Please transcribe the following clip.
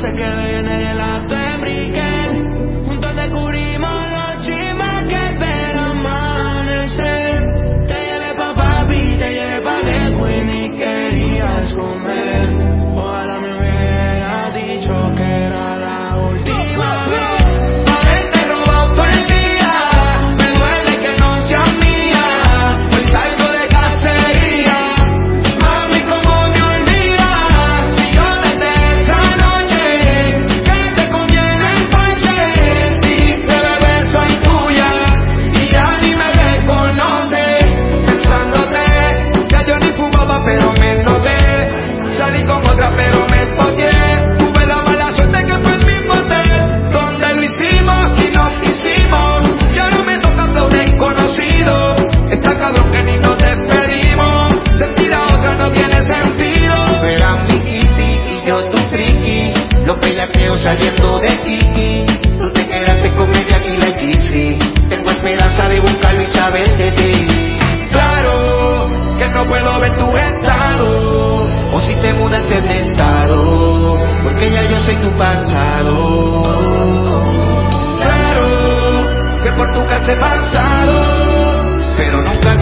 sé que viene y el arte Brickell. Juntos descubrimos los chismes que del amanecer. Te llevé pa' papi, te llevé pa' Queen y querías comer. Ojalá me hubieras dicho que era la última vez. Haberte robado todo el día, me duele que no seas mía. Hoy salgo de cacería, mami, cómo me olvidas. Si yo desde esa noche que te conviene el parche, dijiste bebé soy tuya y ya ni me reconoces. Pensándote, ya yo ni fumaba pero me noté. Salí con otra pero me espoqué. Tuve la mala suerte que fue el mismo hotel donde lo hicimos y nos quisimos. Y ahora me toca hablar desconocido. Está cabrón que ni nos despedimos. Sentir a otra no tiene sentido. Tú eras mi kitty y yo tu friki. Los pelaqueos saliendo de Kiki. Tú te quedaste con ella y la Gipsy. Tengo esperanza de buscarlo y saber de ti. Claro que no puedo ver tu estado. O si te mudaste de estado, porque ya yo soy tu pasado. Claro que por tu casa he pasado, Pero nunca